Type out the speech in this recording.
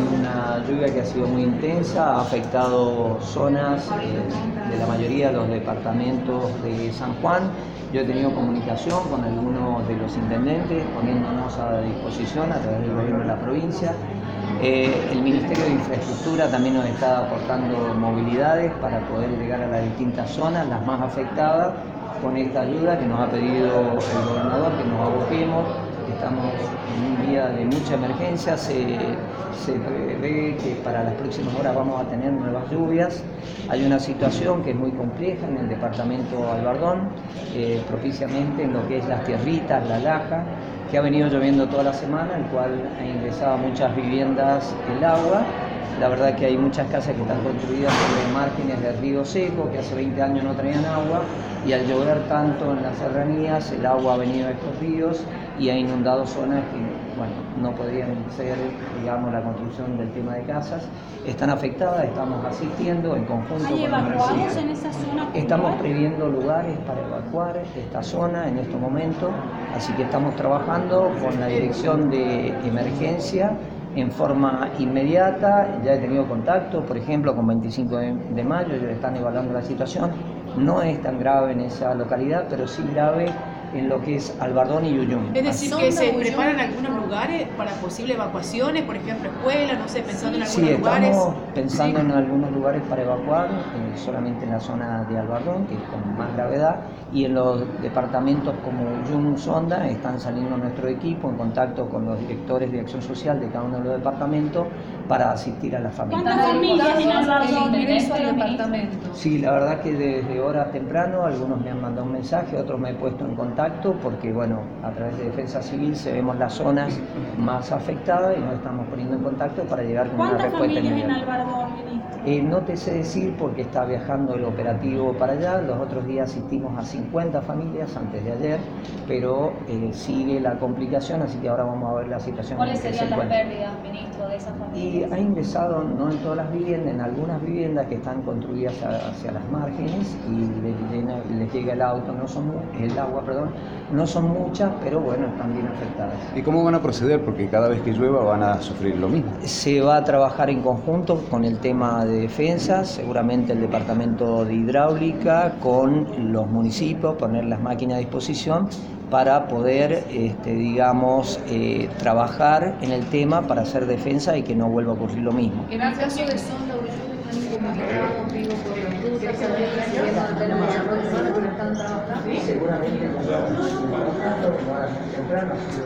una lluvia que ha sido muy intensa, ha afectado zonas de la mayoría de los departamentos de San Juan. Yo he tenido comunicación con algunos de los intendentes, poniéndonos a disposición a través del gobierno de la provincia. El Ministerio de Infraestructura también nos está aportando movilidades para poder llegar a las distintas zonas, las más afectadas, con esta ayuda que nos ha pedido el gobernador, que nos aboquemos. Estamos en un día de mucha emergencia, se prevé que para las próximas horas vamos a tener nuevas lluvias. Hay una situación que es muy compleja en el departamento Albardón, propiciamente en lo que es las tierritas, la laja, que ha venido lloviendo toda la semana, el cual ha ingresado a muchas viviendas el agua. La verdad que hay muchas casas que están construidas sobre márgenes de río seco, que hace 20 años no traían agua, y al llover tanto en las serranías, el agua ha venido a estos ríos y ha inundado zonas que, bueno, no podían ser, digamos, la construcción del tema de casas. Están afectadas, estamos asistiendo en conjunto con el municipio. en esa zona? Estamos previendo lugares para evacuar esta zona en este momento, así que estamos trabajando con la Dirección de Emergencia en forma inmediata. Ya he tenido contacto, por ejemplo, con 25 de mayo, ellos están evaluando la situación. No es tan grave en esa localidad, pero sí grave en lo que es Albardón y Uyum. Es decir, que se preparan algunos lugares para posibles evacuaciones, por ejemplo, escuelas, no sé, pensando en algunos lugares. Sí, estamos pensando en algunos lugares para evacuar, solamente en la zona de Albardón, que es con más gravedad, y en los departamentos como Uyum, Sonda, están saliendo nuestro equipo en contacto con los directores de acción social de cada uno de los departamentos para asistir a las familias. ¿Cuántas familias en Albardón? Ingreso al departamento. Sí, la verdad que desde horas temprano algunos me han mandado un mensaje, otros me he puesto en contacto porque, bueno, a través de Defensa Civil vemos las zonas más afectadas y nos estamos poniendo en contacto para llegar con una respuesta inmediata. ¿Cuántas familias en Albardón, ministro? No te sé decir porque está viajando el operativo para allá. Los otros días asistimos a 50 familias antes de ayer, pero sigue la complicación, así que ahora vamos a ver la situación. ¿Cuáles en que serían se las encuentra. pérdidas, ministro, de esas familias? Y ha ingresado, no en todas las viviendas, en algunas viviendas que están construidas hacia las márgenes y les llega el agua, no son muchas, pero bueno, están bien afectadas. ¿Y cómo van a proceder? Porque cada vez que llueva van a sufrir lo mismo. Se va a trabajar en conjunto con el tema de defensa, seguramente el departamento de hidráulica con los municipios, poner las máquinas a disposición para poder, trabajar en el tema para hacer defensa y que no vuelva a ocurrir lo mismo. En el caso de Sonda Uyum, ¿están incomunicados, digo, por las rutas, están trabajando? Seguramente